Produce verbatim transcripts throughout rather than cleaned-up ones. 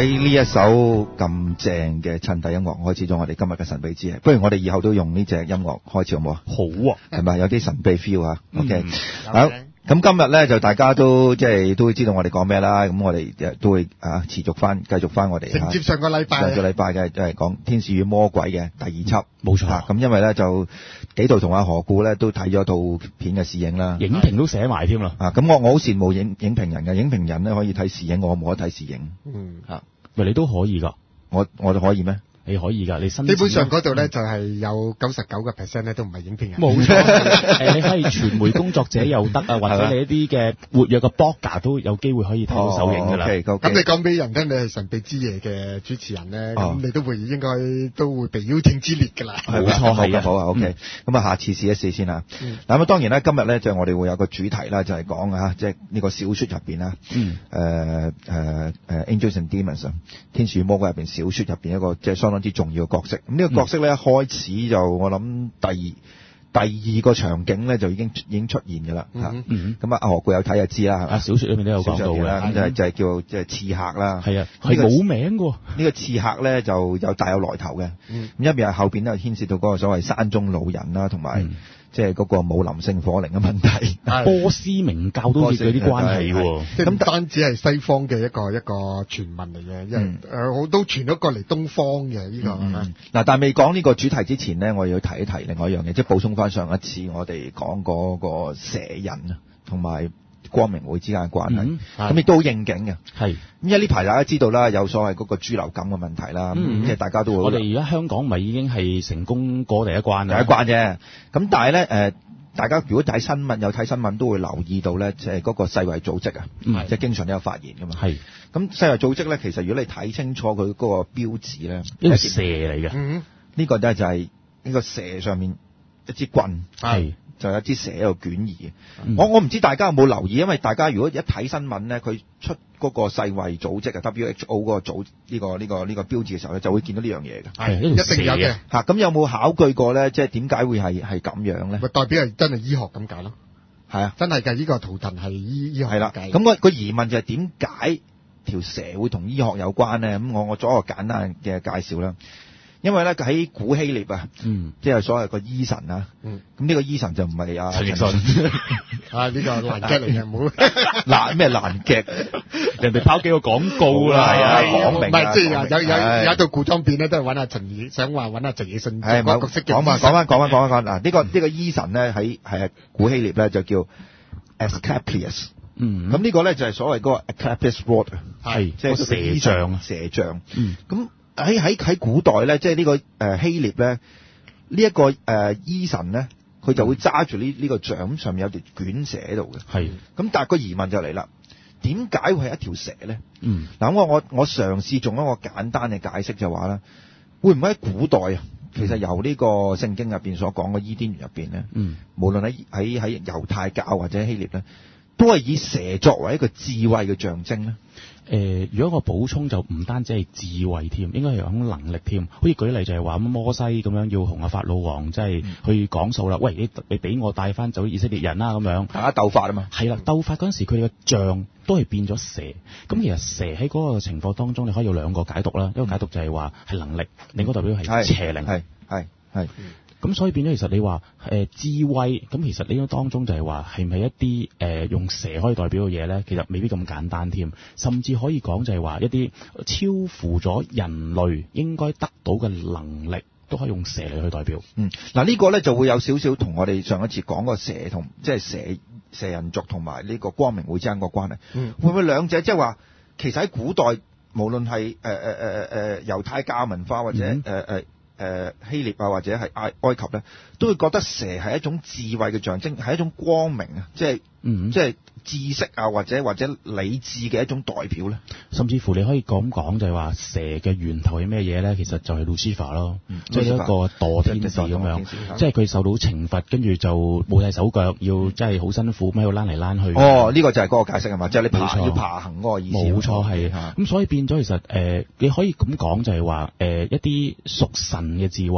喺呢一首咁正嘅襯底音樂開始咗我哋今日嘅神秘之夜，不如我哋以後都用呢隻音樂開始好唔好啊？ 好啊， 係咪有啲神秘 feel 啊 ？OK， 嗯好。咁今日咧就大家都即係都會知道我哋講咩啦，咁我哋都會啊持續翻繼續翻我哋承接上個禮拜上個禮拜嘅即係講《天使與魔鬼》嘅第二輯， 冇錯。 咁因為咧就幾度同阿何故咧都睇咗套片嘅試影啦， 影評都寫埋添啦。 啊，咁我我好羨慕影影評人嘅，影評人咧可以睇試影，我冇得睇試影。 嗯， 嚇， 喂，你都可以㗎， 我我就可以咩？ 你可以㗎，你新基本上嗰度咧就係有九十九個 percent 咧都唔係影評人。 冇錯，誒你可以傳媒工作者又得啊，或者你一啲嘅活躍嘅 blogger 都有機會可以睇到首映㗎啦。 咁你講俾人聽，你係神秘之夜嘅主持人咧，咁、 哦、 你都會應該都會被邀請之列㗎啦。 冇錯，係啊，好啊 ，OK。咁啊，下次試一試先啊。嗱咁、嗯、當然咧，今日咧就我哋會有個主題啦，就係講啊，即係呢個小説入邊啦。嗯。誒誒誒 Angels and Demons 啊，天使與魔鬼入邊小説入邊一個即係相當之重要嘅角色。咁呢個角色咧，一開始就我諗第二第二個場景咧就已經已經出現㗎啦嚇。咁啊，阿何故有睇就知啦。啊， 小説裏面都有講到嘅。 咁就係就係叫即係刺客啦。 係啊，係冇名㗎。 呢個刺客咧就有大有來頭嘅。咁一邊係後邊咧牽涉到嗰個所謂山中老人啦，同埋即係嗰個武林聖火靈嘅問題。 波斯明教都好似有啲關係喎。 即係唔單止係西方嘅一個一個傳聞嚟嘅，因為誒好都傳咗過嚟東方嘅呢個。 嗱，但係未講呢個主題之前咧，我要提一提另外一樣嘢，即係補充翻上一次我哋講嗰個蛇人啊，同埋光明會之間嘅關係，咁亦都好應景嘅。係，因為呢排大家知道啦，有所謂嗰個豬流感嘅問題啦，咁即係大家都會。 我哋而家香港咪已經係成功過第一關啦。 第一關啫，咁但係咧誒，大家如果睇新聞有睇新聞都會留意到咧，即係嗰個世衛組織啊，即係經常都有發言㗎嘛。係，咁世衛組織咧，其實如果你睇清楚佢嗰個標誌咧， 呢個蛇嚟嘅。 嗯，呢個咧就係呢個蛇上面一支棍。係。就有一支蛇喺度捲移嘅、嗯，我我唔知大家有冇留意，因為大家如果一睇新聞咧，佢出嗰個世衛組織啊 W H O 嗰個組呢、呢個呢、呢個呢、呢個標誌嘅時候咧，就會見到呢樣嘢嘅。 係一定有嘅嚇，咁有冇考據過咧？即係點解會係係咁樣咧？ 咪代表係真係醫學咁解咯？ 係啊， 真係㗎，呢個圖騰係醫醫學係啦。咁個個疑問就係點解條蛇會同醫學有關咧？咁我我做一個簡單嘅介紹啦。因為咧喺古希臘啊，嗯，即係所謂個醫神啊，嗯，咁呢個醫神就唔係啊陳奕迅， 啊呢、呢個爛 gag 嚟嘅，唔好爛咩爛 gag， 人哋拋幾個廣告啦， 係啊，講明唔係即係有有有一套古裝片咧，都係揾阿陳奕，想話揾阿陳奕迅做嗰個角色嘅。 講翻講翻講翻講翻嗱，呢個呢個醫神咧喺係古希臘咧就叫 Asclepius，嗯，咁呢個咧就係所謂嗰個 Asclepius Rod，係即係蛇像，蛇像，嗯，咁。喺喺喺古代咧，即係呢個誒、呃、希臘咧，呢、這、一個誒、呃、醫神咧，佢就會揸住呢呢個杖，上面有條卷蛇喺度嘅。係。咁但係個疑問就嚟啦，點解會係一條蛇咧？嗯。嗱，我我我嘗試做一個簡單嘅解釋就話啦，會唔會喺古代啊？其實由呢個聖經入邊所講嘅伊甸園入邊咧，嗯，無論喺喺喺猶太教或者希臘咧，都係以蛇作為一個智慧嘅象徵咧。 誒、呃，如果我補充就唔單止係智慧添，應該係有種能力添。好似舉例就係話摩西咁樣要同阿法老王即係去講數啦。喂，你你俾我帶翻走以色列人啦咁樣。大家鬥法啊嘛。係啦，鬥法嗰陣時佢哋嘅杖都係變咗蛇。咁其實蛇喺嗰個情況當中，你可以有兩個解讀啦。一個解讀就係話係能力，另一個代表係邪靈。係係係。咁所以變咗，其實你話誒、呃、智慧，咁其實呢個當中就係話係唔係一啲誒、呃、用蛇可以代表嘅嘢咧？其實未必咁簡單添，甚至可以講就係話一啲超乎咗人類應該得到嘅能力，都可以用蛇嚟去代表。 嗯，嗱、這、呢個咧就會有少少同我哋上一次講個蛇同即係蛇蛇人族同埋呢個光明會之間個關係。嗯，會唔會兩者即係話其實喺古代無論係誒誒誒誒猶太教文化或者誒誒。嗯呃誒、呃、希臘啊，或者係埃埃及咧，都會覺得蛇係一種智慧嘅象徵，係一種光明啊，即係、嗯、即係知識啊，或者或者理智嘅一種代表咧。 甚至乎你可以咁講，就係話蛇嘅源頭係咩嘢咧？其實就係 Lucifer 咯，嗯、即係一個墮天使咁樣，即係佢受到懲罰，跟住就冇晒手腳，要即係好辛苦咁喺度躝嚟躝去。 哦，呢、這個就係嗰個解釋係嘛？即係你爬要爬行嗰個意思。 冇錯係，咁、嗯、所以變咗其實誒、呃，你可以咁講就係話誒一啲屬神嘅智慧。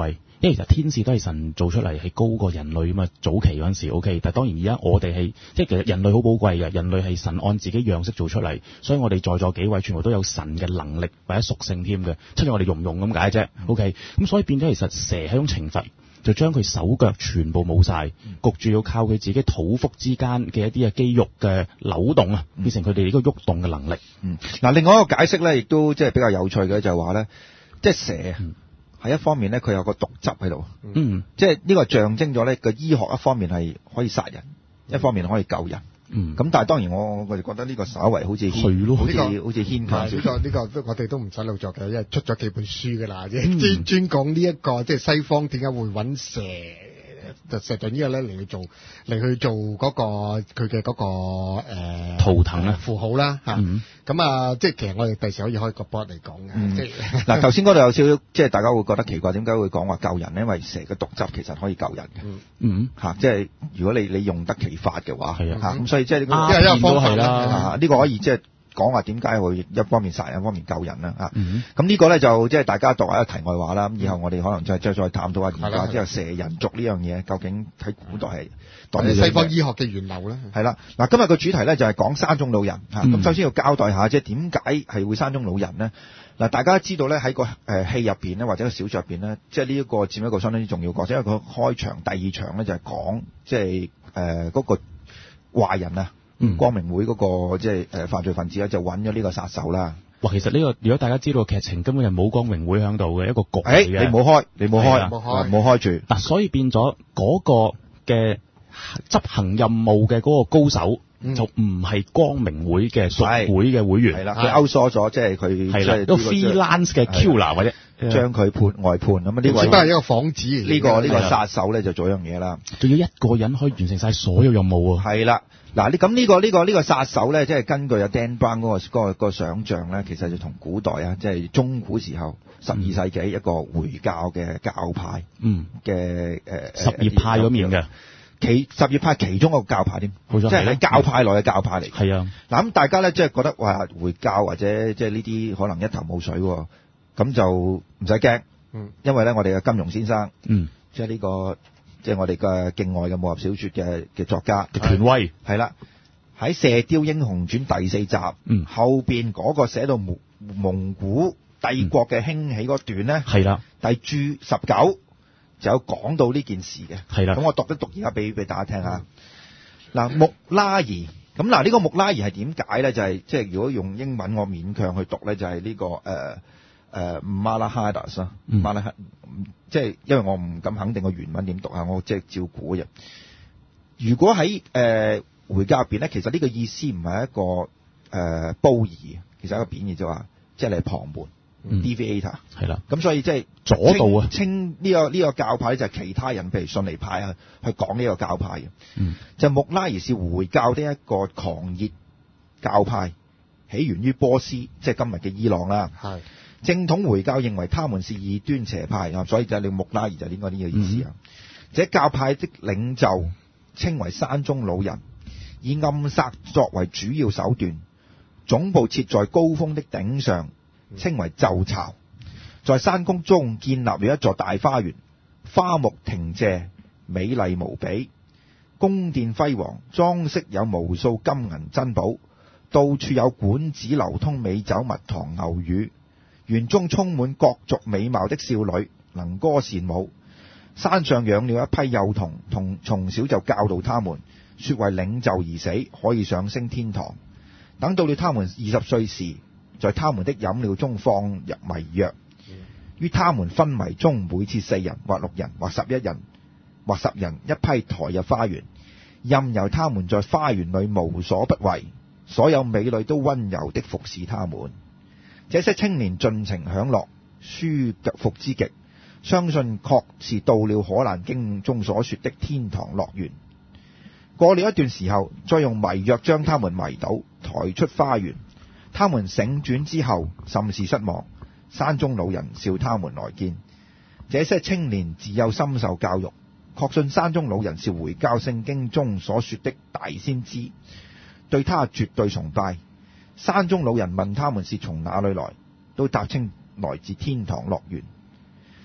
因為其實天使都係神做出嚟，係高過人類啊嘛。早期嗰陣時 OK，但係當然而家我哋係即係其實人類好寶貴嘅，人類係神按自己樣式做出嚟，所以我哋在座幾位全部都有神嘅能力或者屬性添嘅，出咗我哋用唔用咁解啫。OK，咁所以變咗其實蛇係一種懲罰。就將佢手腳全部冇晒，焗住要靠佢自己肚腹之間嘅一啲嘅肌肉嘅扭動啊，變成佢哋呢個喐動嘅能力。 嗯，嗱，另外一個解釋咧，亦都即係比較有趣嘅就係話咧，即係蛇係一方面咧，佢有個毒汁喺度，嗯，即係呢個象徵咗咧個醫學一方面係可以殺人，一方面可以救人。嗯，咁但係當然我我哋覺得呢個稍為好似係咯， 好似好似牽強少少。 呢個呢個我哋都唔使老作嘅，因為出咗幾本書㗎啦，專專講呢一個即係西方點解會揾蛇就蛇盾呢個咧嚟去做嚟去做嗰個佢嘅嗰個誒圖騰啊符號啦嚇。咁啊，即係其實我哋第時可以開個 board 嚟講嘅。即係嗱，頭先嗰度有少少即係大家會覺得奇怪，點解會講話救人呢？因為蛇嘅毒汁其實可以救人嘅。嗯嗯嚇，即係如果你你用得其法嘅話，係啊嚇，咁所以即係呢個因為一個方法啦， 呢個可以即係講話點解會一方面殺人，一方面救人啦嚇。咁呢個咧就即係大家讀下一個題外話啦。咁以後我哋可能再再再探討下而家即係蛇人族呢樣嘢，究竟喺古代係西方醫學嘅源流咧。 係啦，嗱，今日個主題咧就係講山中老人嚇。咁首先要交代下，即係點解係會山中老人呢？嗱，大家知道咧喺個誒戲入邊咧，或者個小說入邊咧，即係呢一個佔一個相當之重要角色，因為佢開場第二場咧就係講即係誒嗰個壞人啊。嗯、光明會嗰、那個即係誒犯罪分子咧，就揾咗呢個殺手啦。 哇，其實呢、這個如果大家知道劇情，根本係冇光明會喺度嘅一個局嚟嘅、 欸。你冇開，你冇開，冇開，冇開住。嗱， 所以變咗嗰個嘅執行任務嘅嗰個高手，嗯、就唔係光明會嘅屬會嘅會員。係啦，佢勾縮咗，即係佢係啦， 都 freelance 嘅 killer 或者將佢判外判咁啊！呢個只不過係一個幌子。 呢、這個呢、這個殺手咧就做一樣嘢啦。 仲要一個人可以完成晒所有任務啊！ 係啦。嗱，你咁呢個呢、這個呢、這個殺手咧，即係根據阿 Dan Brown 嗰、那個嗰、那個、那個想像咧，其實就同古代啊，即係中古時候十二世紀一個回教嘅教派，嗯嘅誒什葉派嗰面嘅， 其什葉派其中一個教派添，即係喺教派內嘅教派嚟。 係啊， 嗱咁大家咧即係覺得話回教或者即係呢啲可能一頭霧水喎，咁就唔使驚，嗯，因為咧我哋嘅金庸先生，嗯，即係呢個。即係我哋嘅境外嘅武俠小說嘅嘅作家嘅權威係啦，喺《射雕英雄傳》第四集，嗯，後邊嗰個寫到蒙蒙古帝國嘅興起嗰段咧，係啦，第注十九就有講到呢件事嘅，係啦。咁我讀一讀而家俾俾大家聽下。嗱、嗯，木拉儀咁嗱，呢個木拉儀係點解咧？就係即係如果用英文我勉強去讀咧，就係、是、呢、這個誒。呃誒馬拉哈達斯，馬拉哈，即係因為我唔敢肯定個原文點讀啊，我即係照估嘅。如果喺誒、呃、回教入邊咧，其實呢個意思唔係一個誒褒義，其實係一個貶義，就話即係你係旁門 deviator 係啦。咁所以即係左道啊， 稱呢、這個呢、這個教派就係其他人，譬如遜尼派啊，去講呢個教派嘅。嗯，就穆拉儀是回教的一個狂熱教派，起源於波斯，即係今日嘅伊朗啦。係。正統回教認為他們是異端邪派啊，所以就係你穆拉儀就應該呢個意思啊。這、嗯、教派的領袖稱為山中老人，以暗殺作為主要手段，總部設在高峰的頂上，稱為鷲巢，在山谷中建立了一座大花園，花木庭謝，美麗無比，宮殿輝煌，裝飾有無數金銀珍寶，到處有館子流通美酒蜜糖牛乳。園中充滿各族美貌的少女，能歌善舞。山上養了一批幼童，同從小就教導他們，說為領袖而死，可以上升天堂。等到了他們二十歲時，在他們的飲料中放入迷藥，於他們昏迷中，每次四人或六人或十一人或十人一批抬入花園，任由他們在花園裏無所不為，所有美女都溫柔的服侍他們。這些青年盡情享樂，舒服之極，相信確是到了可蘭經中所說的天堂樂園。過了一段時候，再用迷藥將他們迷倒，抬出花園。他們醒轉之後，甚是失望。山中老人召他們來見。這些青年自幼深受教育，確信山中老人是回教聖經中所說的大先知，對他絕對崇拜。山中老人問他們是從哪裏來，都答稱來自天堂樂園。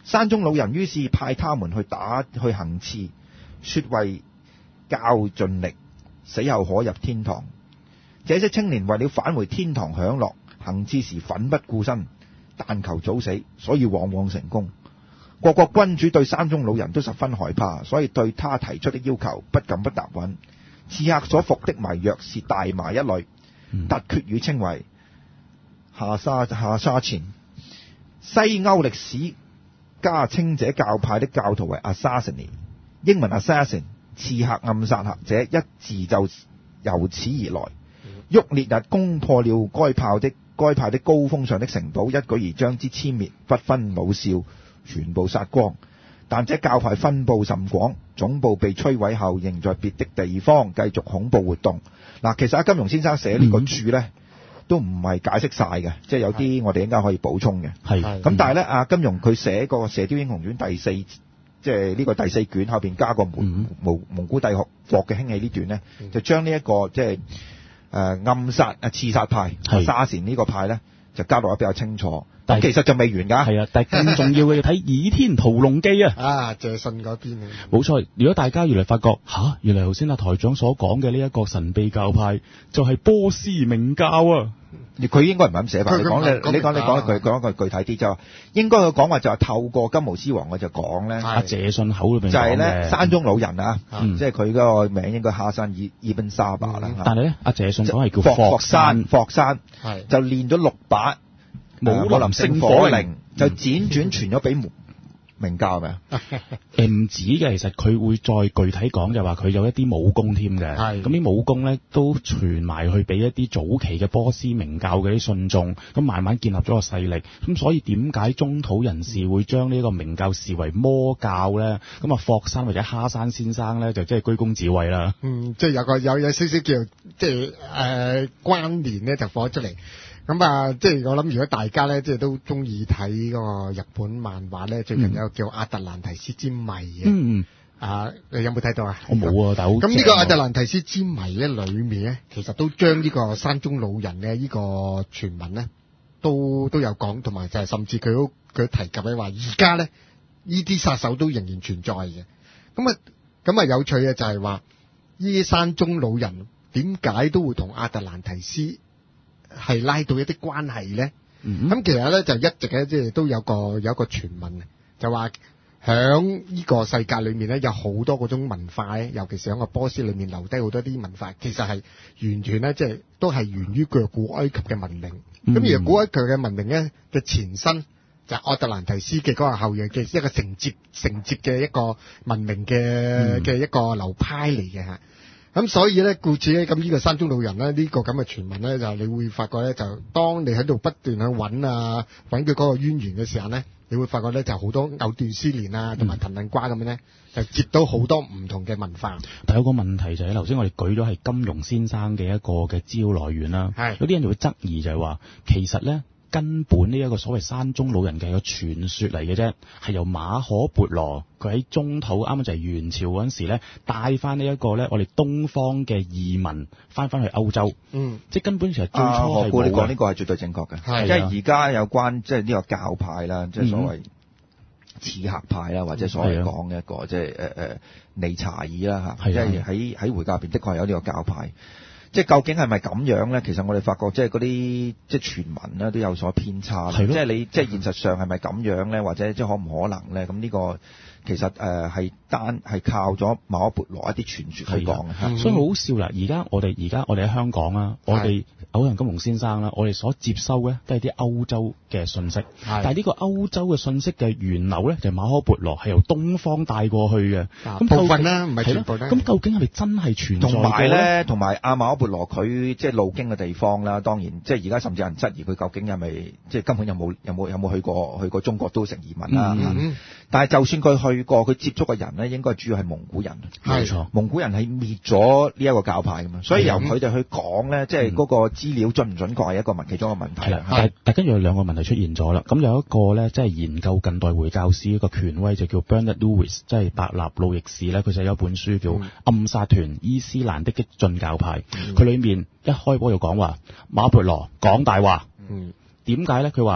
山中老人於是派他們去打去行刺，說為較盡力，死後可入天堂。這些青年為了返回天堂享樂，行刺時奮不顧身，但求早死，所以往往成功。各國君主對山中老人都十分害怕，所以對他提出的要求不敢不答允。刺客所服的迷藥是大麻一類，突厥語稱為下沙下沙錢。西歐歷史家稱這教派的教徒為 assassin， 英文 assassin， 刺客暗殺客者一字就由此而來。沃列日攻破了該派的該派的高峰上的城堡，一舉而將之殲滅，不分老少，全部殺光。但這教派分佈甚廣，總部被摧毀後仍在別的地方繼續恐怖活動。嗱，其實阿金庸先生寫呢個注呢，都唔係解釋晒嘅，即係有啲我哋應該可以補充嘅。係咁，但係呢，阿金庸佢寫個《射雕英雄傳》第四，即係呢個第四卷後邊加個蒙蒙蒙古帝國嘅興起呢段呢，就將呢一個即係誒、呃、暗殺啊刺殺派沙善呢個派呢，就交代得比較清楚。但其實就未完㗎。係啊，但係更重要嘅要睇《倚天屠龍記》啊。啊，謝遜嗰邊啊。冇錯，如果大家原來發覺吓，原來頭先阿台長所講嘅呢一個神秘教派就係波斯明教啊。佢應該唔係咁寫法。你講你你講你講一句講一句具體啲就話，應該佢講話就係透過金毛獅王我就講咧。阿謝遜口裏邊就係咧山中老人啊，即係佢嗰個名應該哈山伊伊賓沙巴啦。但係咧，阿謝遜講係叫霍山，霍山就練咗六把。武林聖火令就輾轉傳咗俾明教係咪啊？誒唔止嘅，其實佢會再具體講，就話佢有一啲武功添嘅。係咁啲武功咧都傳埋去俾一啲早期嘅波斯明教嘅啲信眾，咁慢慢建立咗個勢力。咁所以點解中土人士會將呢個明教視為魔教咧？咁啊霍山或者哈山先生咧就即係居功自偉啦。嗯，即係有個有有少少叫即係誒關聯咧就放咗出嚟。咁啊，即係我諗，如果大家咧，即係都中意睇嗰個日本漫畫咧，最近有個叫《阿特蘭提斯之謎》嘅。嗯啊，你有冇睇到啊？我冇啊，但係好。咁呢個《阿特蘭提斯之謎》咧，裏面咧，其實都將呢個山中老人嘅呢個傳聞咧，都都有講，同埋就係甚至佢都佢提及咧話，而家咧呢啲殺手都仍然存在嘅。咁啊，咁啊有趣嘅就係話，呢啲山中老人點解都會同阿特蘭提斯係拉到一啲關係咧？咁、嗯、其實咧就一直咧即係都有個有一個傳聞，就話響呢個世界裏面咧有好多嗰種文化咧，尤其是響個波斯裏面留低好多啲文化，其實係完全咧即係都係源於佢古埃及嘅文明。咁、嗯、而古埃及嘅文明咧嘅前身就係阿特蘭提斯嘅嗰個後裔嘅一個承接承接嘅一個文明嘅嘅、嗯、一個流派嚟嘅吓。咁所以咧，故此咧，咁呢個山中老人咧，呢、這個咁嘅傳聞咧，就你會發覺咧，就當你喺度不斷去揾啊，揾佢嗰個淵源嘅時候咧，你會發覺咧，就好多藕斷絲連啊，同埋藤捻瓜咁樣咧，就接到好多唔同嘅文化。但有個問題就係、是，頭先我哋舉咗係金庸先生嘅一個嘅資料來源啦，係有啲人就會質疑就係話，其實咧。根本呢一個所謂山中老人嘅一個傳說嚟嘅啫，係由馬可孛羅佢喺中土啱啱就係元朝嗰陣時咧，帶翻呢一個咧我哋東方嘅移民翻翻去歐洲。嗯，即係根本其實最初係冇。你講呢個係絕對正確嘅，係即係而家有關即係呢個教派啦，即係所謂刺客派啦，或者所謂講嘅一個即係誒誒尼查爾啦嚇，即係喺喺回教入邊的確係有呢個教派。即係究竟係咪咁樣咧？其實我哋發覺即係嗰啲即係傳聞咧都有所偏差。即係你即係現實上係咪咁樣咧？或者即係可唔可能咧？咁呢個其實誒係、呃、單係靠咗馬可孛羅一啲傳說去講嘅、嗯。所以好笑啦！而家我哋而家我哋喺香港啦，我哋歐陽金龍先生啦，我哋所接收嘅都係啲歐洲嘅信息。但係呢個歐洲嘅信息嘅源流咧，就係、馬可孛羅係由東方帶過去嘅。咁部分啦，唔係全部啦。咁究竟係咪真係存在？同埋咧，同埋阿馬可孛羅佢即係路經嘅地方啦，當然即係而家甚至有人質疑佢究竟係咪即係根本有冇有冇有冇去過去過中國都城移民啦、嗯嗯。但係就算佢去過，佢接觸嘅人咧，應該主要係蒙古人。冇錯，蒙古人係滅咗呢一個教派㗎嘛，所以由佢哋去講咧，即係嗰個資料準唔準確係一個問其中一個問題。係啦，但但跟住有兩個問題出現咗啦。咁有一個咧，即係研究近代回教史一個權威就叫 Bernard Lewis，即係伯納路易士咧，佢寫咗一本書叫《暗殺團：伊斯蘭的激進教派》，佢、嗯、裏面一開波就講話馬可孛羅講大話。嗯，點解咧？佢話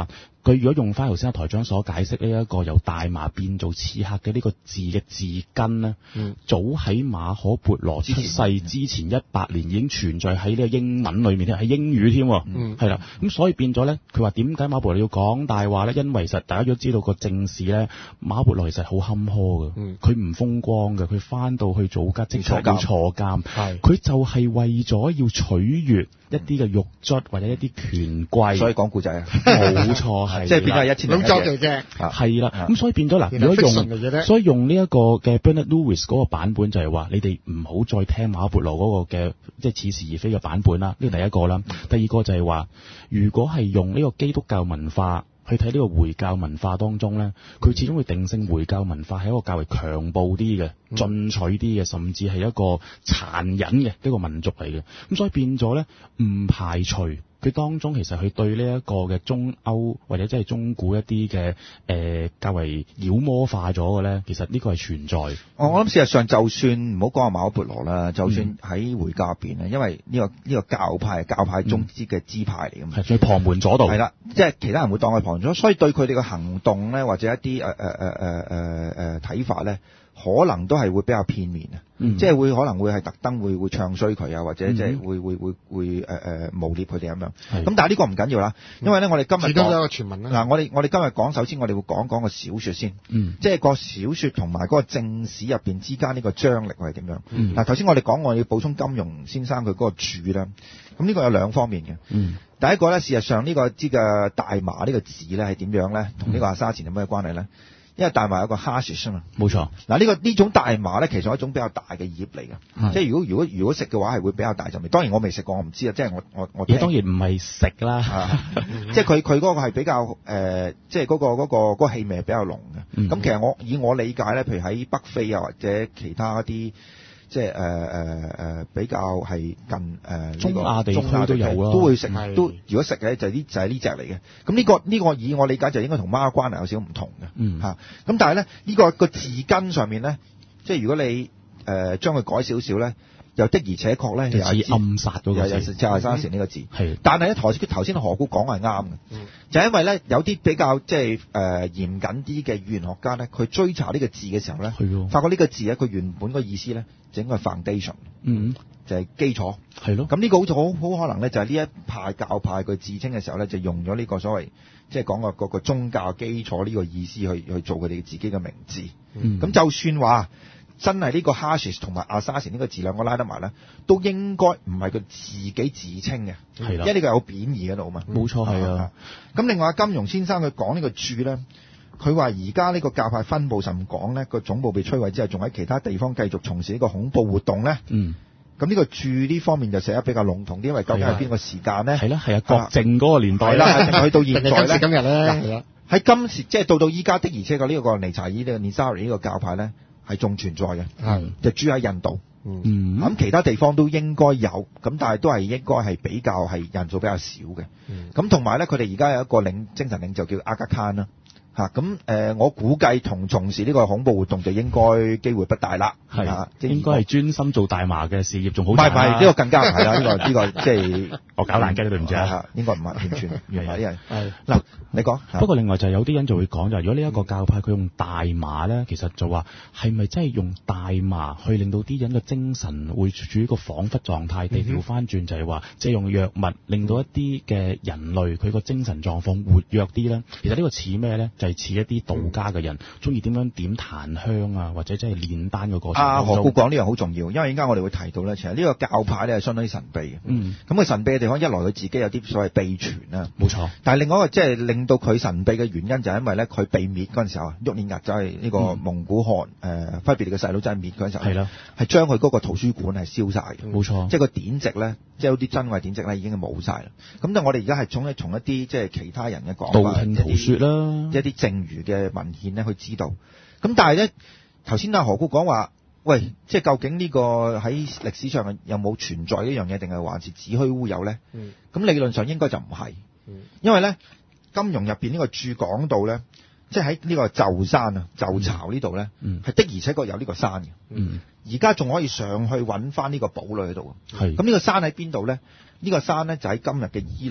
佢如果用翻頭先阿台長所解釋呢一個由大麻變做刺客嘅呢個字嘅字根咧，嗯、早喺馬可孛羅出世之前一百年已經存在喺呢個英文裏面添，係英語添，係啦、嗯。咁所以變咗咧，佢話點解馬可孛羅要講大話咧？因為其實大家都知道個正史咧，馬可孛羅其實好坎坷嘅，佢唔、嗯、風光嘅，佢翻到去祖家即刻要坐監，佢就係為咗要取悅一啲嘅獄卒或者一啲權貴， 所以講故仔啊， 冇錯係， 即係變咗係一千老作嚟嘅， 係啦。咁所以變咗嗱，如果用所以用呢一個嘅 Bernard Lewis 嗰個版本就係話，你哋唔好再聽馬可孛羅嗰個嘅即係似是而非嘅版本啦。呢個第一個啦，第二個就係話，如果係用呢個基督教文化去睇呢個回教文化當中咧，佢始終會定性回教文化係一個較為強暴啲嘅、進取啲嘅，甚至係一個殘忍嘅一個民族嚟嘅。咁所以變咗咧，唔排除佢當中其實佢對呢一個嘅中歐或者即係中古一啲嘅誒較為妖魔化咗嘅咧，其實呢個係存在。 我我諗事實上，就算唔好講阿馬可孛羅啦，就算喺回教入邊咧，因為呢、這個呢、這個教派係教派中之嘅支派嚟㗎嘛， 係最旁門左道。 係啦，即係其他人會當佢旁門左道，所以對佢哋嘅行動咧，或者一啲誒誒誒誒誒誒睇法咧，可能都係會比較片面啊，嗯、即係會可能會係特登會會唱衰佢啊，或者即係會、嗯、會會會誒誒誣蔑佢哋咁樣。咁的但係呢個唔緊要啦，因為咧我哋今日始終都有個傳聞啦。 嗱，我哋我哋今日講，首先我哋會講講個小說先，嗯、即係個小說同埋嗰個正史入邊之間呢個張力係點樣？嗱、嗯，頭先我哋講我要補充金庸先生佢嗰個注啦，咁呢個有兩方面嘅。嗯、第一個咧，事實上呢個知嘅大麻呢個字咧係點樣咧？同呢個阿沙前有咩關係咧？因為大麻有個 hashish 啊嘛， 冇錯。 嗱呢個呢種大麻咧，其實係一種比較大嘅葉嚟嘅，是即係如果如果如果食嘅話係會比較大陣味。當然我未食過，我唔知啊。即係我我我。嘢當然唔係食啦， 啊、即係佢佢嗰個係比較誒、呃，即係嗰、嗰個嗰、嗰個嗰、嗰個氣味係比較濃嘅。咁、嗯、其實我以我理解咧，譬如喺北非啊或者其他啲。即係誒誒誒比較係近誒、呃、 中亞地區都有啊， 都會食， 是都如果食嘅就係呢就係呢隻嚟嘅。咁呢、呢個呢、呢個以我理解就應該同孖關係有少少唔同嘅，嗯嚇。咁、啊、但係咧呢、呢個個字根上面咧，即係如果你誒、呃、將佢改少少咧，又的而且確咧， 就似暗殺嗰個字， 就係沙士呢個字。係、嗯， 但係咧頭頭先何姑講係啱嘅，嗯、就係因為咧有啲比較即係誒嚴謹啲嘅語言學家咧，佢追查呢個字嘅時候咧，的發覺呢個字咧佢原本個意思咧。整個 foundation，嗯，就係基礎，係咯。咁呢個好似好好可能咧，就係呢一派教派佢自稱嘅時候咧，就用咗呢個所謂即係講個個個宗教基礎呢個意思去去做佢哋自己嘅名字。咁、嗯、就算話真係呢個 hashish 同埋 assassin 呢個字兩個拉得埋咧，都應該唔係佢自己自稱嘅，係啦的，因為呢個有貶義喺度啊嘛。冇錯，係啊。咁另外金庸先生佢講呢個注咧。佢話而家呢個教派分佈甚廣咧，個總部被摧毀之後，仲喺其他地方繼續從事呢個恐怖活動咧。嗯，咁呢個注呢方面就寫得比較籠統啲，因為究竟係邊個時間咧？係啦，係啊，郭靖嗰個年代啦，去到現在咧，今日咧，喺今時即係到到依家的，而且確呢個尼查伊呢個 Nizari 呢個教派咧係仲存在嘅，係就住喺印度。嗯，咁其他地方都應該有，咁但係都係應該係比較係人數比較少嘅。咁同埋咧，佢哋而家有一個領精神領袖叫阿加卡啦。嚇咁誒，我估計同從事呢個恐怖活動就應該機會不大啦。係啊，應該係專心做大麻嘅事業，仲好。唔係唔係，呢個更加唔係啦。呢個呢個即係我搞爛雞，對唔住啊。應該唔係完全唔係啲人。係嗱，你講。不過另外就係有啲人就會講就係，如果呢一個教派佢用大麻咧，其實就話係咪真係用大麻去令到啲人嘅精神會處於一個恍惚狀態地調翻轉，就係話即係用藥物令到一啲嘅人類佢個精神狀況活躍啲咧。其實呢個似咩咧？就係似一啲道家嘅人，中意點樣點檀香啊，或者即係煉丹嘅過程。啊，何故講呢樣好重要，因為依家我哋會提到咧，其實呢個教派咧係相當之神秘嘅。嗯，咁佢神秘嘅地方，一來佢自己有啲所謂秘傳啦，冇錯。但係另外一個即係令到佢神秘嘅原因，就係因為咧佢被滅嗰陣時候啊，鬱念壓就係呢個蒙古汗誒忽必烈嘅細佬仔滅嗰陣時候，係啦，係將佢嗰個圖書館係燒晒嘅，冇錯。即係個典籍咧，即係有啲珍貴典籍咧已經係冇晒啦。咁但係我哋而家係從一從一啲即係其他人嘅講法，道聽途說啦，一啲剩餘嘅文獻咧去知道，咁但係咧頭先阿何姑講話，喂，即係究竟呢個喺歷史上有冇存在呢樣嘢，定係還是子虛烏有咧？咁、嗯、理論上應該就唔係，嗯、因為咧金庸入邊呢個注講到咧，即係喺呢個鷲山啊、鷲巢呢度咧，係、嗯、的而且確有呢個山嘅，而家仲可以上去揾翻呢個堡壘喺度。係咁呢個山喺邊度咧？呢、呢個山咧就喺今日嘅伊朗。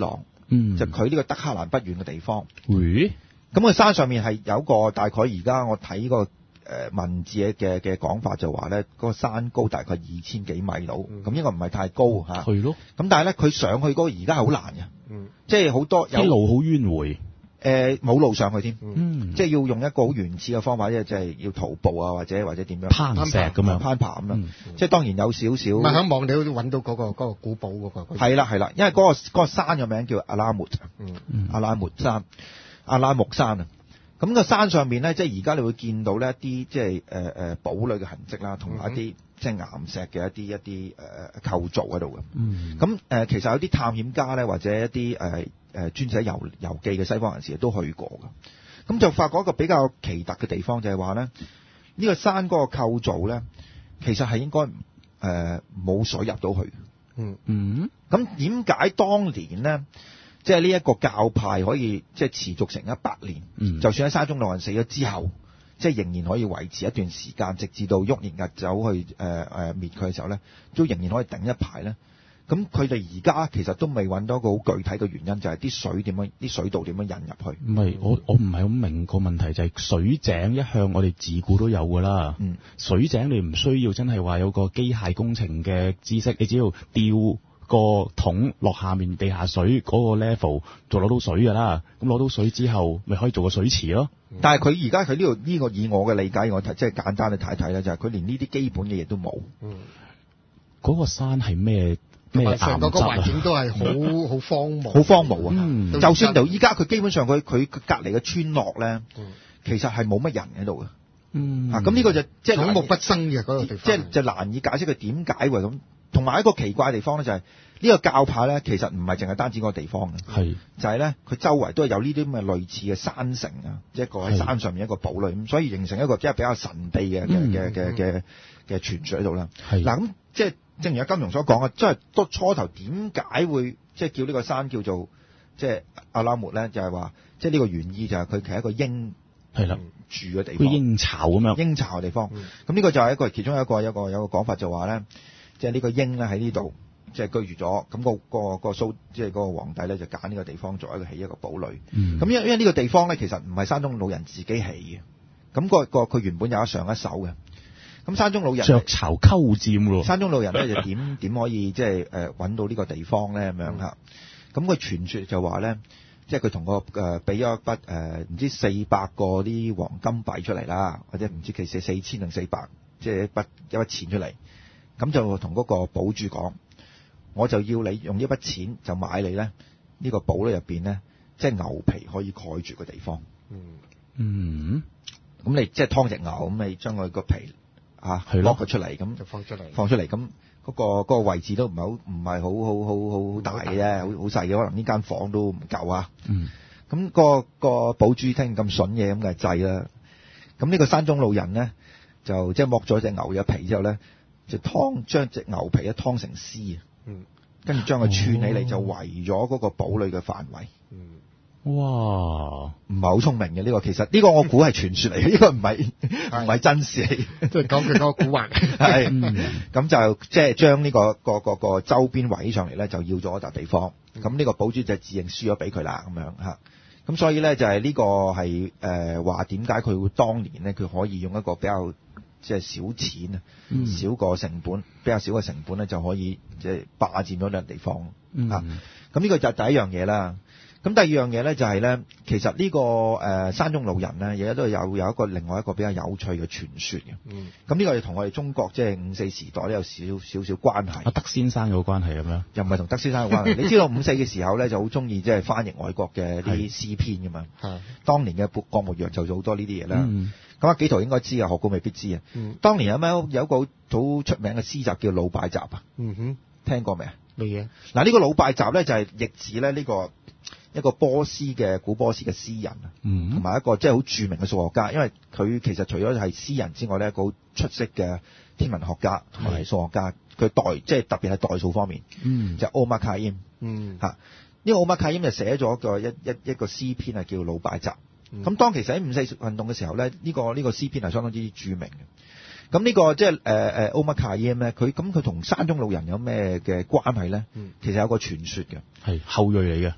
嗯， 就佢呢個德黑蘭不遠嘅地方。 咦？ 咁佢山上面係有個大概而家我睇個誒文字嘅嘅講法就話咧，嗰個山高大概二千幾米到，咁、嗯、應該唔係太高嚇。 係咯。咁但係咧，佢上去嗰個而家係好難嘅， 嗯， 即係好多有啲路好迂迴。 誒冇、呃、路上去添， 嗯， 即係要用一個好原始嘅方法，即係即係要徒步啊，或者或者點樣攀石咁樣攀爬咁樣， 嗯、 即係當然有少少。唔係喺網你都揾到嗰、嗰個嗰、嗰個古堡嗰、嗰個。係啦係啦，因為嗰、嗰個嗰個山嘅名叫阿拉木，嗯，阿拉木山，阿拉木山啊。咁、嗰個山上面咧，即係而家你會見到呢一啲即係誒誒堡壘嘅痕跡啦，同埋一啲、嗯、即係岩石嘅一啲一啲誒、呃、構造喺度嘅。嗯。咁誒、呃，其實有啲探險家咧，或者一啲誒。呃誒專寫遊遊記嘅西方人士都去過嘅，咁就發覺一個比較奇特嘅地方就係話咧，呢、呢個山嗰個構造咧，其實係應該誒冇水入到去。嗯嗯。咁點解當年咧，即係呢一個教派可以即係持續成一百年？嗯。就算喺山中老人死咗之後，即係仍然可以維持一段時間，直至到沃爾亞走去誒誒、呃、滅佢嘅時候咧，都仍然可以頂一排咧。咁佢哋而家其實都未揾到一個好具體嘅原因，就係、是、啲水點樣，啲水道點樣引入去？唔係， 我我唔係好明個問題，就係、是、水井一向我哋自古都有㗎啦。嗯，水井你唔需要真係話有個機械工程嘅知識，你只要吊個桶落下面地下水嗰個 level 就攞到水㗎啦。咁攞到水之後，咪可以做個水池咯。 嗯、但係佢而家佢呢度呢個以我嘅理解，我睇即係簡單去睇睇咧，就係、是、佢連呢啲基本嘅嘢都冇。嗯，嗰個山係咩？ 咩成個個環境都係好好荒蕪， 好荒蕪啊！嗯、就算到依家，佢基本上佢佢隔離嘅村落咧，嗯、其實係冇乜人喺度嘅。嗯，啊咁呢個就即係草木不生嘅嗰個地方， 即係就難以解釋佢點解會咁。同埋一個奇怪嘅地方咧，就係呢個教派咧，其實唔係淨係單止嗰個地方嘅，係就係咧佢周圍都係有呢啲咁嘅類似嘅山城啊，一個喺山上面一個堡壘咁，所以形成一個即係比較神秘嘅嘅嘅嘅嘅嘅傳說喺度啦。係嗱咁即係。正如阿金庸所講啊，即係都初頭點解會即係叫呢個山叫做即係阿拉木咧？就係、是、話即係呢個原意就係佢其實一個鷹係啦住嘅地方， 鷹巢咁樣， 鷹巢嘅地方。咁呢、嗯、個就係一個其中一個有一個有一個講法就話咧，即係呢個鷹咧喺呢度即係居住咗，咁、那個個個蘇即係嗰個皇帝咧就揀呢個地方作為一個起一個堡壘。咁、嗯、因因為呢個地方咧其實唔係山中老人自己起嘅，咁、那個個佢原本有一上一手嘅。咁山中老人雀巢鳩佔咯， 山中老人咧就點點可以即係誒揾到呢個地方咧咁樣嚇？咁佢傳說就話咧，即係佢同個誒俾咗一筆誒唔知四百個啲黃金幣出嚟啦，或者唔知其實四千定四百，即係一筆一筆錢出嚟，咁就同嗰個堡主講，我就要你用呢筆錢就買你咧呢個堡咧入邊咧，即係牛皮可以蓋住個地方。嗯嗯，咁你即係劏隻牛，咁你將佢個皮。啊，係攞佢出嚟咁，就放出嚟，放出嚟咁嗰個嗰個位置都唔係好唔係好好好好大嘅啫，好好細嘅，可能呢間房都唔夠啊。嗯，咁個個堡主聽咁筍嘢咁嘅制啦。咁呢個山中老人咧，就即係剝咗隻牛嘅皮之後咧，就劏將隻牛皮一劏成絲啊。嗯，跟住將佢串起嚟，就圍咗嗰個堡壘嘅範圍。嗯。哇，唔係好聰明嘅呢、這個，其實呢個我估係傳說嚟嘅，呢、這個唔係唔係真事嚟， 即係講佢嗰個古惑。 係，咁就即係將呢個個個個周邊圍起上嚟咧，就要咗一笪地方。咁呢、嗯、個堡主就自認輸咗俾佢啦，咁樣吓。咁所以咧就係呢個係誒話點解佢會當年咧佢可以用一個比較即係少錢啊，嗯、少個成本，比較少嘅成本咧就可以即係霸佔咗呢笪地方。嗯，咁呢、啊、個就第一樣嘢啦。咁第二樣嘢咧就係咧，其實呢、這個誒、呃、山中老人咧，而家都有有一個另外一個比較有趣嘅傳說嘅。嗯。咁呢個就同我哋中國即係、就是、五四時代咧有少少少關係。 阿德先生有關係咁樣？又唔係同德先生有關係。你知道五四嘅時候咧，就好中意即係翻譯外國嘅啲詩篇㗎嘛。係。當年嘅郭沫若就做好多呢啲嘢啦。嗯。咁啊，紀陶應該知啊，學過未必知啊。嗯。當年有咩有一個好出名嘅詩集叫《魯拜集》啊。嗯哼。聽過未啊？ 未嘅。 嗱，呢個《魯拜集》咧就係譯自咧呢個。一個波斯嘅古波斯嘅詩人啊，同埋、嗯、一個即係好著名嘅數學家，因為佢其實除咗係詩人之外咧，一個好出色嘅天文學家同埋數學家，佢代即係特別係代數方面，嗯、就係奧馬卡因，嗯嚇，呢個奧馬卡因就寫咗個一一一個詩篇係叫《魯拜集》，咁、嗯、當其實喺五四運動嘅時候咧，呢、這個呢、這個詩篇係相當之著名嘅。咁呢、這個即係誒誒奧馬卡因咧，佢咁佢同山中老人有咩嘅關係咧？嗯、其實有個傳說嘅， 係後裔嚟嘅。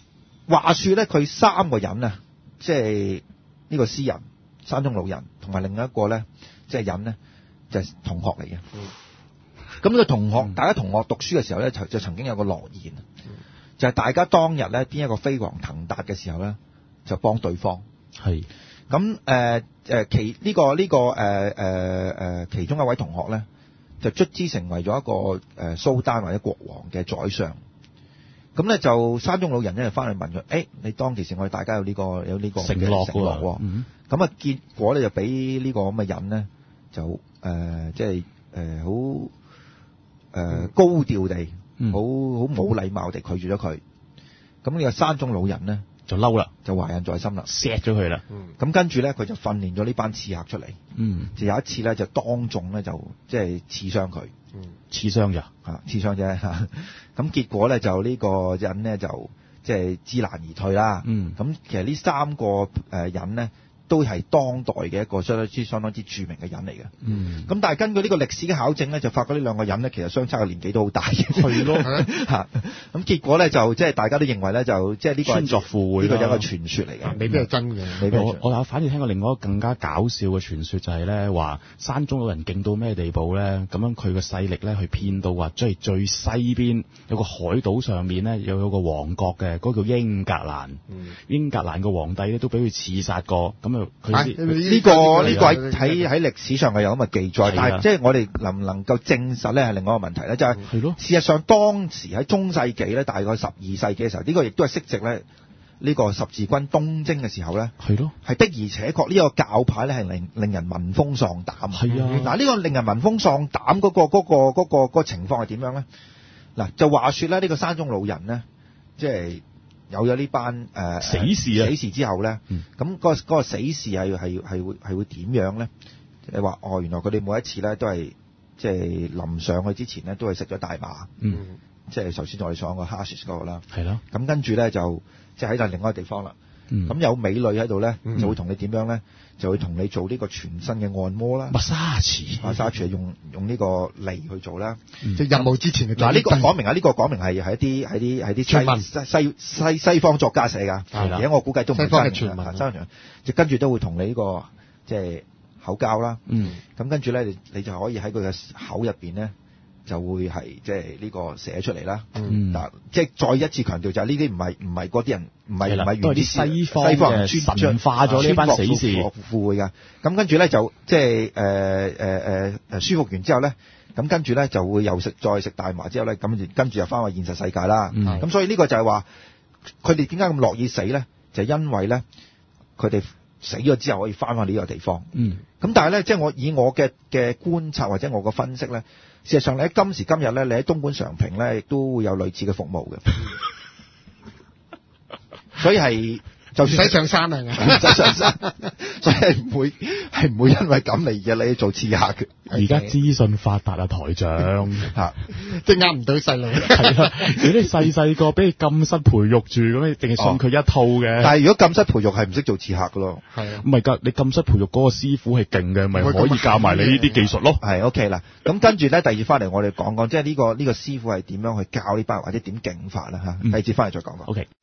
話說咧，佢三個人啊，即係呢個詩人、山中老人同埋另一個咧，即係人咧，就係、是、同學嚟嘅。咁呢個同學，大家同學讀書嘅時候咧，就就曾經有個諾言，就係、是、大家當日咧邊一個飛黃騰達嘅時候咧，就幫對方。 係咁誒誒其呢、這個呢、這個誒誒誒其中一位同學咧，就卒之成為咗一個誒、呃、蘇丹或者國王嘅宰相。咁咧就山中老人咧就翻去問佢，誒、欸、你當其時我哋大家有呢、這個有呢個承諾承諾喎。咁、 嗯、 啊結果咧就俾呢個咁嘅人咧就誒即係誒好誒高調地，好好冇禮貌地拒絕咗佢。咁呢個山中老人咧就嬲啦， 就懷恨在心啦， 錫咗佢啦。 咁跟住咧佢就訓練咗呢班刺客出嚟。 嗯， 就有一次咧就當眾咧就即係刺傷佢。 嗯，刺傷咋嚇？刺傷啫嚇。咁結果咧就呢個人咧就即係知難而退啦。 嗯， 咁其實呢三個誒人咧都係當代嘅一個相當之相當之著名嘅人嚟嘅。 嗯， 咁但係根據呢個歷史嘅考證咧，就發覺呢兩個人咧其實相差嘅年紀都好大嘅。 係咯嚇。咁結果咧就即係大家都認為咧就即係呢個穿鑿附會， 呢個有一個傳說嚟嘅， 未必係真嘅。 未必我我有反而聽過另外一個更加搞笑嘅傳說，就係咧話山中老人勁到咩地步咧？咁樣佢個勢力咧去騙到話，即係最西邊有個海島上面咧有有個王國嘅，嗰、那個叫英格蘭。嗯、英格蘭個皇帝咧都俾佢刺殺過，咁啊佢呢個呢、這個喺喺喺歷史上係有咁嘅記載，但係即係我哋能唔能夠證實咧係另外一個問題咧，就係、是、事實上當時喺中世紀咧，大概十二世紀嘅時候，呢、這個亦都係適值咧。呢個十字軍東征嘅時候咧，係咯，係的而且確呢個教派咧係令令人聞風喪膽。係啊，嗱呢個令人聞風喪膽嗰個嗰個嗰個嗰個情況係點樣咧？嗱就話說咧，呢個山中老人咧，即係有咗呢班誒死士啊， 死士之後咧，咁嗰個嗰個死士係係係會係會點樣咧？你話哦，原來佢哋每一次咧都係即係臨上去之前咧都係食咗大麻，嗯，即係頭先我哋所講個 hashish 嗰個啦，係咯，咁跟住咧就。即係喺度另外一個地方啦，咁、嗯、有美女喺度咧，就會同你點樣咧？就會同你做呢個全身嘅按摩啦。massage，massage 係用用呢個脷去做啦。 即係任務之前嘅。 嗱呢個講明啊，呢、呢個講明係係一啲係啲係啲西西西西方作家寫㗎。而家我估計都唔係真嘅。西方傳聞，就跟住都會同你呢、呢個即係口交啦。嗯，咁跟住咧，你你就可以喺佢嘅口入邊咧。就會係即係呢個寫出嚟啦。嗯，嗱，即係再一次強調就係呢啲唔係唔係嗰啲人，唔係唔係原啲西方西方人神化咗呢班死士附會㗎。咁跟住咧就即係誒誒誒誒舒服完之後咧，咁跟住咧就會又食再食大麻之後咧，咁跟住又翻去現實世界啦。咁、嗯、所以呢個就係話佢哋點解咁樂意死咧？就係、因為咧佢哋死咗之後可以翻返呢個地方。嗯，咁但係咧即係我以我嘅嘅觀察或者我嘅分析咧。事實上，你喺今時今日咧，你喺東莞常平咧，亦都會有類似嘅服務嘅，所以係就算唔使上山啊， 唔使上山，所以係唔會係唔會因為咁嚟嘅你做刺客嘅。 而家資訊發達啊，台長嚇， 即係呃唔到細路。 係啊，如果你細細個俾你禁室培育住，咁你定係信佢一套嘅、哦。 但係如果禁室培育係唔識做刺客嘅咯。係啊， 唔係㗎，你禁室培育嗰個師傅係勁嘅，咪可以教埋你呢啲技術咯。 係 OK 啦，咁跟住咧，第二節翻嚟我哋講講，即係呢個呢個師傅係點樣去教呢班或者點勁法啦嚇。第二節翻嚟再講講。 OK。